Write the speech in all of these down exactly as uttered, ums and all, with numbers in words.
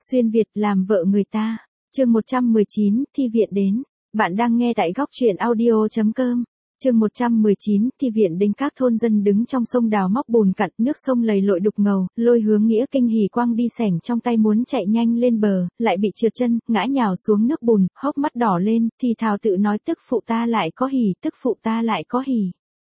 Xuyên Việt làm vợ người ta. Chương một trăm mười chín, thi viện đến. Bạn đang nghe tại góc truyện audio chấm com. Chương một trăm mười chín, thi viện đến. Các thôn dân đứng trong sông đào móc bùn cặn, nước sông lầy lội đục ngầu, Lôi Hướng Nghĩa kinh hỉ quăng đi xẻng trong tay muốn chạy nhanh lên bờ, lại bị trượt chân, ngã nhào xuống nước bùn, hốc mắt đỏ lên, thì thào tự nói tức phụ ta lại có hỉ, tức phụ ta lại có hỉ.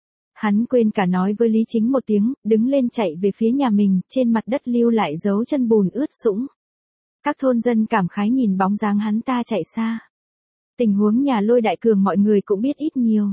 Hắn quên cả nói với Lý Chính một tiếng, đứng lên chạy về phía nhà mình, trên mặt đất lưu lại dấu chân bùn ướt sũng. Các thôn dân cảm khái nhìn bóng dáng hắn ta chạy xa. Tình huống nhà Lôi Đại Cường mọi người cũng biết ít nhiều.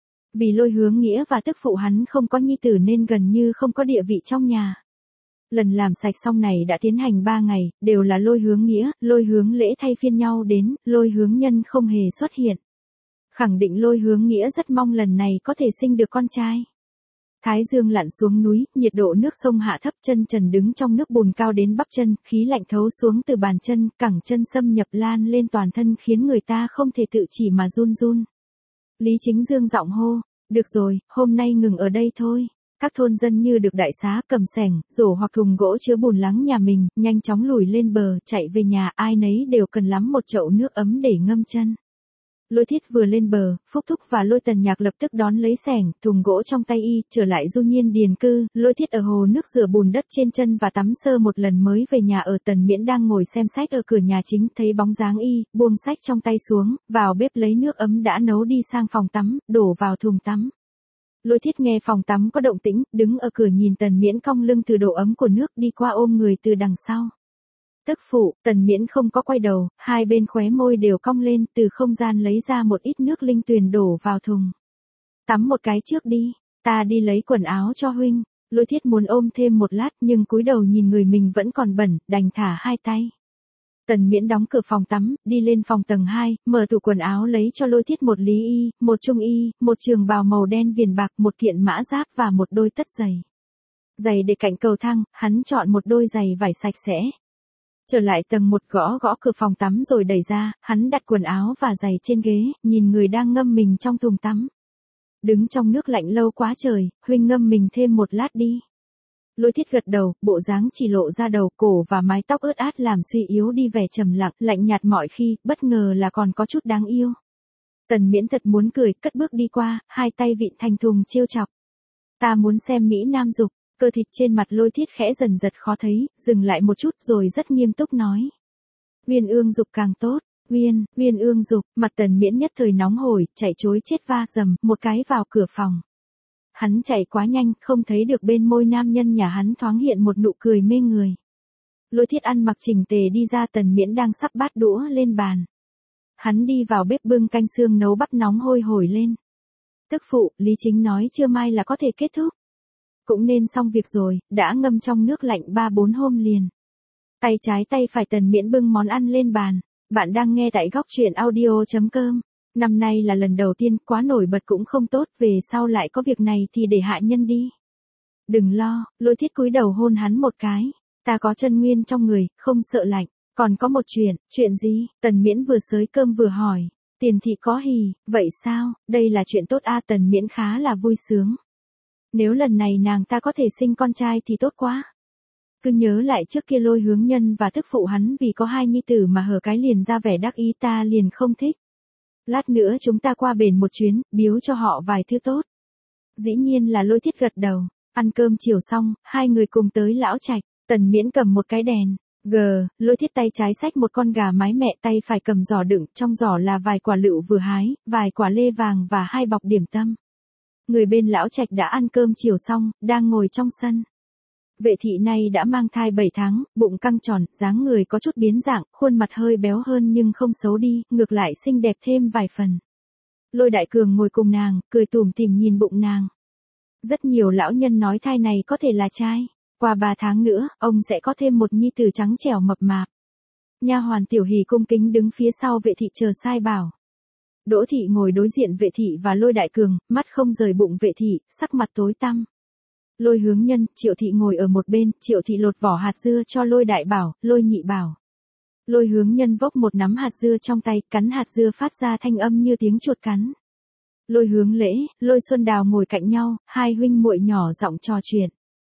Vì Lôi Hướng Nghĩa và tức phụ hắn không có nhi tử nên gần như không có địa vị trong nhà. Lần làm sạch xong này đã tiến hành ba ngày, đều là Lôi Hướng Nghĩa, Lôi Hướng Lễ thay phiên nhau đến, Lôi Hướng Nhân không hề xuất hiện. Khẳng định Lôi Hướng Nghĩa rất mong lần này có thể sinh được con trai. Thái dương lặn xuống núi, nhiệt độ nước sông hạ thấp, chân trần đứng trong nước bùn cao đến bắp chân, khí lạnh thấu xuống từ bàn chân, cẳng chân xâm nhập lan lên toàn thân khiến người ta không thể tự chỉ mà run run. Lý Chính dương giọng hô, được rồi, hôm nay ngừng ở đây thôi. Các thôn dân như được đại xá, cầm xẻng, rổ hoặc thùng gỗ chứa bùn lắng nhà mình, nhanh chóng lùi lên bờ, chạy về nhà, ai nấy đều cần lắm một chậu nước ấm để ngâm chân. Lôi Thiết vừa lên bờ, Phúc Thúc và Lôi Tần Nhạc lập tức đón lấy xẻng, thùng gỗ trong tay y, trở lại du nhiên điền cư. Lôi Thiết ở hồ nước rửa bùn đất trên chân và tắm sơ một lần mới về nhà. Ở Tần Miễn đang ngồi xem sách ở cửa nhà chính, thấy bóng dáng y, buông sách trong tay xuống, vào bếp lấy nước ấm đã nấu đi sang phòng tắm, đổ vào thùng tắm. Lôi Thiết nghe phòng tắm có động tĩnh, đứng ở cửa nhìn Tần Miễn cong lưng từ độ ấm của nước, đi qua ôm người từ đằng sau. Tức phụ, Tần Miễn không có quay đầu, hai bên khóe môi đều cong lên, từ không gian lấy ra một ít nước linh tuyền đổ vào thùng. Tắm một cái trước đi, ta đi lấy quần áo cho huynh. Lôi Thiết muốn ôm thêm một lát nhưng cúi đầu nhìn người mình vẫn còn bẩn, đành thả hai tay. Tần Miễn đóng cửa phòng tắm, đi lên phòng tầng hai, mở tủ quần áo lấy cho Lôi Thiết một lý y, một trung y, một trường bào màu đen viền bạc, một kiện mã giáp và một đôi tất giày. Giày để cạnh cầu thang, hắn chọn một đôi giày vải sạch sẽ. Trở lại tầng một, gõ gõ cửa phòng tắm rồi đẩy ra, hắn đặt quần áo và giày trên ghế, nhìn người đang ngâm mình trong thùng tắm. Đứng trong nước lạnh lâu quá trời, huynh ngâm mình thêm một lát đi. Lôi Thiết gật đầu, bộ dáng chỉ lộ ra đầu, cổ và mái tóc ướt át làm suy yếu đi vẻ trầm lặng, lạnh nhạt mọi khi, bất ngờ là còn có chút đáng yêu. Tần Miễn thật muốn cười, cất bước đi qua, hai tay vịn thành thùng trêu chọc. Ta muốn xem Mỹ Nam dục. Cơ thịt trên mặt Lôi Thiết khẽ dần giật khó thấy, dừng lại một chút rồi rất nghiêm túc nói. Uyên ương dục càng tốt, uyên, uyên ương dục, mặt Tần Miễn nhất thời nóng hổi, chạy trối chết va dầm, một cái vào cửa phòng. Hắn chạy quá nhanh, không thấy được bên môi nam nhân nhà hắn thoáng hiện một nụ cười mê người. Lôi Thiết ăn mặc chỉnh tề đi ra, Tần Miễn đang sắp bát đũa lên bàn. Hắn đi vào bếp bưng canh xương nấu bắp nóng hôi hổi lên. Tức phụ, Lý Chính nói trưa mai là có thể kết thúc. Cũng nên xong việc rồi, đã ngâm trong nước lạnh ba bốn hôm liền. Tay trái tay phải Tần Miễn bưng món ăn lên bàn. Bạn đang nghe tại góc truyện audio chấm com. Năm nay là lần đầu tiên, quá nổi bật cũng không tốt, về sau lại có việc này thì để hạ nhân đi. Đừng lo, Lôi Thiết cúi đầu hôn hắn một cái. Ta có chân nguyên trong người, không sợ lạnh. Còn có một chuyện, chuyện gì? Tần Miễn vừa xới cơm vừa hỏi. Tiền thị có hỉ, vậy sao? Đây là chuyện tốt a. Tần Miễn khá là vui sướng. Nếu lần này nàng ta có thể sinh con trai thì tốt quá. Cứ nhớ lại trước kia Lôi Hướng Nhân và tức phụ hắn vì có hai nhi tử mà hở cái liền ra vẻ đắc ý, ta liền không thích. Lát nữa chúng ta qua bển một chuyến, biếu cho họ vài thứ tốt. Dĩ nhiên là Lôi Thiết gật đầu. Ăn cơm chiều xong, hai người cùng tới lão trạch. Tần Miễn cầm một cái đèn. Gờ, Lôi Thiết tay trái xách một con gà mái mẹ, tay phải cầm giỏ đựng, trong giỏ là vài quả lựu vừa hái, vài quả lê vàng và hai bọc điểm tâm. Người bên lão trạch đã ăn cơm chiều xong, đang ngồi trong sân. Vệ thị này đã mang thai bảy tháng, bụng căng tròn, dáng người có chút biến dạng, khuôn mặt hơi béo hơn nhưng không xấu đi, ngược lại xinh đẹp thêm vài phần. Lôi Đại Cường ngồi cùng nàng, cười tủm tỉm nhìn bụng nàng. Rất nhiều lão nhân nói thai này có thể là trai. Qua ba tháng nữa, ông sẽ có thêm một nhi tử trắng trẻo mập mạp. Nha hoàn Tiểu Hỷ cung kính đứng phía sau vệ thị chờ sai bảo. Đỗ thị ngồi đối diện vệ thị và Lôi Đại Cường, mắt không rời bụng vệ thị, sắc mặt tối tăm. Lôi Hướng Nhân, Triệu thị ngồi ở một bên, Triệu thị lột vỏ hạt dưa cho Lôi Đại Bảo, Lôi Nhị Bảo. Lôi Hướng Nhân vốc một nắm hạt dưa trong tay, cắn hạt dưa phát ra thanh âm như tiếng chuột cắn. Lôi Hướng Lễ, Lôi Xuân Đào ngồi cạnh nhau, hai huynh muội nhỏ giọng trò chuyện.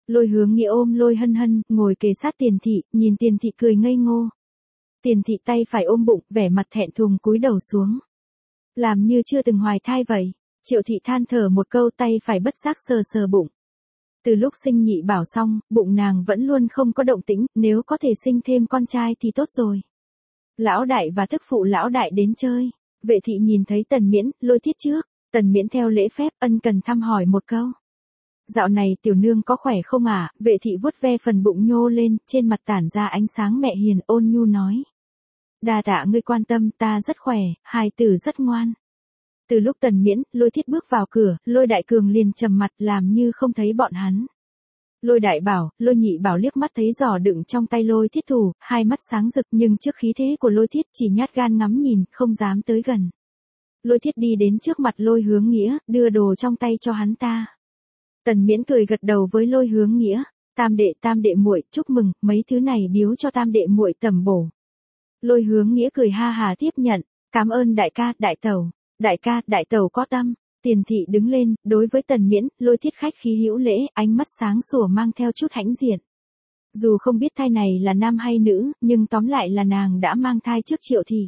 Lôi Hướng Nghĩa ôm Lôi Hân Hân, ngồi kề sát Tiền Thị, nhìn Tiền Thị cười ngây ngô. Tiền Thị tay phải ôm bụng, vẻ mặt thẹn thùng cúi đầu xuống. Làm như chưa từng hoài thai vậy. Triệu Thị than thở một câu, tay phải bất giác sờ sờ bụng. Từ lúc sinh nhị bảo xong, bụng nàng vẫn luôn không có động tĩnh, nếu có thể sinh thêm con trai thì tốt rồi. Lão đại và thức phụ lão đại đến chơi. Vệ thị nhìn thấy Tần Miễn, Lôi Thiết trước. Tần Miễn theo lễ phép ân cần thăm hỏi một câu. Dạo này tiểu nương có khỏe không ạ? À? Vệ thị vuốt ve phần bụng nhô lên, trên mặt tản ra ánh sáng mẹ hiền, ôn nhu nói. Đa tạ ngươi quan tâm, ta rất khỏe, hài tử rất ngoan. Từ lúc Tần Miễn, Lôi Thiết bước vào cửa, Lôi Đại Cường liền trầm mặt làm như không thấy bọn hắn. Lôi Đại Bảo, Lôi Nhị Bảo liếc mắt thấy giỏ đựng trong tay Lôi Thiết thủ, hai mắt sáng rực nhưng trước khí thế của Lôi Thiết chỉ nhát gan ngắm nhìn, không dám tới gần. Lôi Thiết đi đến trước mặt Lôi Hướng Nghĩa, đưa đồ trong tay cho hắn ta. Tần Miễn cười gật đầu với Lôi Hướng Nghĩa, tam đệ tam đệ muội, chúc mừng, mấy thứ này biếu cho tam đệ muội tẩm bổ. Lôi Hướng Nghĩa cười ha hà tiếp nhận, cảm ơn đại ca, đại tẩu. Đại ca, đại tẩu có tâm. Tiền Thị đứng lên, đối với Tần Miễn, Lôi Thiết khách khí hữu lễ, ánh mắt sáng sủa mang theo chút hãnh diện. Dù không biết thai này là nam hay nữ, nhưng tóm lại là nàng đã mang thai trước Triệu Thị.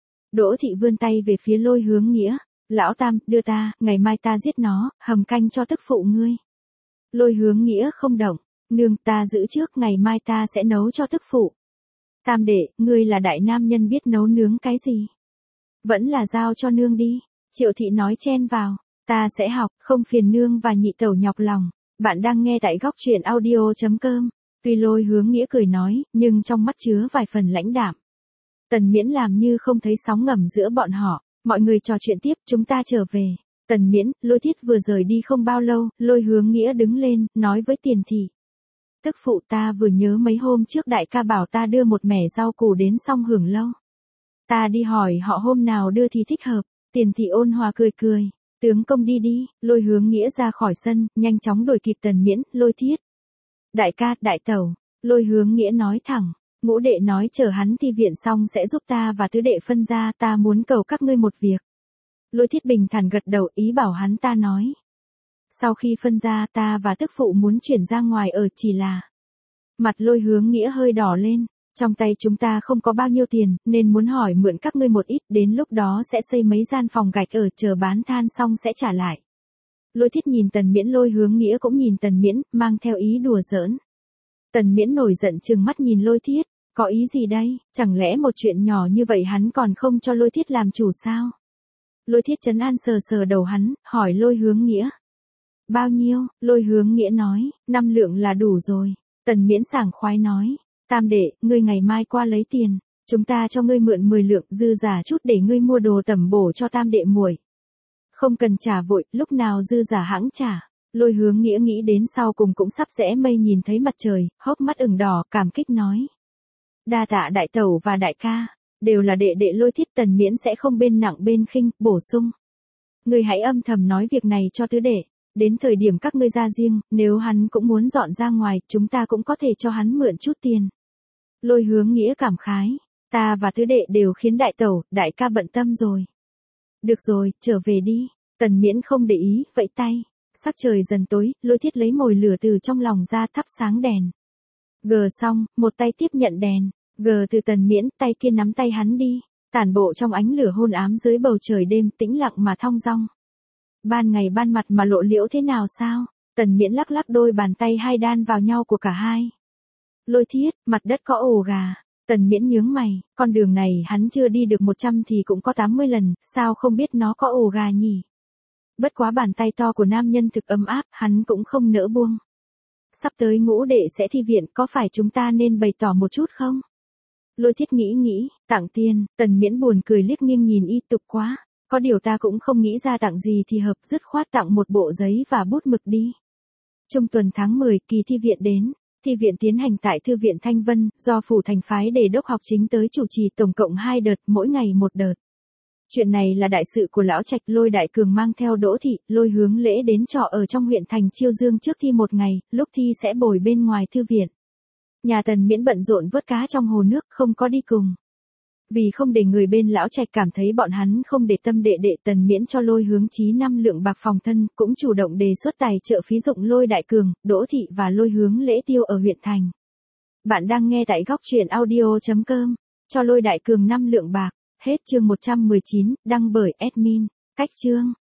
Đỗ Thị vươn tay về phía Lôi Hướng Nghĩa, lão tam, đưa ta, ngày mai ta giết nó, hầm canh cho tức phụ ngươi. Lôi Hướng Nghĩa không động, nương ta giữ trước, ngày mai ta sẽ nấu cho tức phụ. Tam đệ, ngươi là đại nam nhân biết nấu nướng cái gì? Vẫn là giao cho nương đi. Triệu Thị nói chen vào, ta sẽ học, không phiền nương và nhị tẩu nhọc lòng. Bạn đang nghe tại góc truyện audio chấm com. Tuy Lôi Hướng Nghĩa cười nói, nhưng trong mắt chứa vài phần lãnh đạm. Tần Miễn làm như không thấy sóng ngầm giữa bọn họ, mọi người trò chuyện tiếp, chúng ta trở về. Tần Miễn, Lôi Thiết vừa rời đi không bao lâu, Lôi Hướng Nghĩa đứng lên, nói với Tiền Thị. Tức phụ, ta vừa nhớ mấy hôm trước đại ca bảo ta đưa một mẻ rau củ đến Song Hưởng Lâu. Ta đi hỏi họ hôm nào đưa thì thích hợp. Tiền Thị ôn hòa cười cười, tướng công đi đi. Lôi Hướng Nghĩa ra khỏi sân, nhanh chóng đuổi kịp Tần Miễn, Lôi Thiết. Đại ca, đại tẩu. Lôi Hướng Nghĩa nói thẳng, ngũ đệ nói chờ hắn thi viện xong sẽ giúp ta và tứ đệ phân ra, ta muốn cầu các ngươi một việc. Lôi Thiết bình thản gật đầu, ý bảo hắn ta nói. Sau khi phân ra, ta và tức phụ muốn chuyển ra ngoài ở, chỉ là. Mặt Lôi Hướng Nghĩa hơi đỏ lên. Trong tay chúng ta không có bao nhiêu tiền, nên muốn hỏi mượn các ngươi một ít, đến lúc đó sẽ xây mấy gian phòng gạch ở, chờ bán than xong sẽ trả lại. Lôi Thiết nhìn Tần Miễn, Lôi Hướng Nghĩa cũng nhìn Tần Miễn, mang theo ý đùa giỡn. Tần Miễn nổi giận trừng mắt nhìn Lôi Thiết, có ý gì đây, chẳng lẽ một chuyện nhỏ như vậy hắn còn không cho Lôi Thiết làm chủ sao? Lôi Thiết trấn an sờ sờ đầu hắn, hỏi Lôi Hướng Nghĩa. Bao nhiêu? Lôi Hướng Nghĩa nói, năm lượng là đủ rồi. Tần Miễn sảng khoái nói. Tam đệ, ngươi ngày mai qua lấy tiền, chúng ta cho ngươi mượn mười lượng, dư giả chút để ngươi mua đồ tẩm bổ cho tam đệ muội. Không cần trả vội, lúc nào dư giả hãng trả. Lôi Hướng Nghĩa nghĩ đến sau cùng cũng sắp rẽ mây nhìn thấy mặt trời, hốc mắt ửng đỏ, cảm kích nói. Đa tạ đại tẩu và đại ca, đều là đệ đệ. Lôi Thiết. Tần Miễn sẽ không bên nặng bên khinh, bổ sung. Ngươi hãy âm thầm nói việc này cho tứ đệ, đến thời điểm các ngươi ra riêng, nếu hắn cũng muốn dọn ra ngoài, chúng ta cũng có thể cho hắn mượn chút tiền. Lôi Hướng Nghĩa cảm khái, ta và tứ đệ đều khiến đại tẩu, đại ca bận tâm rồi. Được rồi, trở về đi. Tần Miễn không để ý, vẫy tay. Sắc trời dần tối, Lôi Thiết lấy mồi lửa từ trong lòng ra, thắp sáng đèn. Gờ xong, một tay tiếp nhận đèn, gờ từ Tần Miễn, tay kia nắm tay hắn đi, tản bộ trong ánh lửa hôn ám dưới bầu trời đêm tĩnh lặng mà thong dong. Ban ngày ban mặt mà lộ liễu thế nào sao? Tần Miễn lắc lắc đôi bàn tay hai đan vào nhau của cả hai. Lôi Thiết, mặt đất có ổ gà. Tần Miễn nhướng mày, con đường này hắn chưa đi được một trăm thì cũng có tám mươi lần, sao không biết nó có ổ gà nhỉ? Bất quá bàn tay to của nam nhân thực ấm áp, hắn cũng không nỡ buông. Sắp tới ngũ đệ sẽ thi viện, có phải chúng ta nên bày tỏ một chút không? Lôi Thiết nghĩ nghĩ, tặng tiền. Tần Miễn buồn cười liếc nghiêng nhìn y, tục quá. Có điều ta cũng không nghĩ ra tặng gì thì hợp, dứt khoát tặng một bộ giấy và bút mực đi. Trung tuần tháng mười, kỳ thi viện đến. Thi viện tiến hành tại Thư viện Thanh Vân, do phủ thành phái đề đốc học chính tới chủ trì, tổng cộng hai đợt, mỗi ngày một đợt. Chuyện này là đại sự của lão trạch. Lôi Đại Cường mang theo Đỗ Thị, Lôi Hướng Lễ đến trọ ở trong huyện thành Chiêu Dương trước thi một ngày, lúc thi sẽ bồi bên ngoài thư viện. Nhà Tần Miễn bận rộn vớt cá trong hồ nước, không có đi cùng. Vì không để người bên lão trạch cảm thấy bọn hắn không để tâm đệ đệ Tần miễn cho Lôi Hướng Chí năm lượng bạc phòng thân, cũng chủ động đề xuất tài trợ phí dụng Lôi Đại Cường, Đỗ Thị và Lôi Hướng Lễ Tiêu ở huyện thành. Bạn đang nghe tại góc truyện audio.com, cho Lôi Đại Cường năm lượng bạc. Hết chương một trăm mười chín, đăng bởi admin. Cách chương.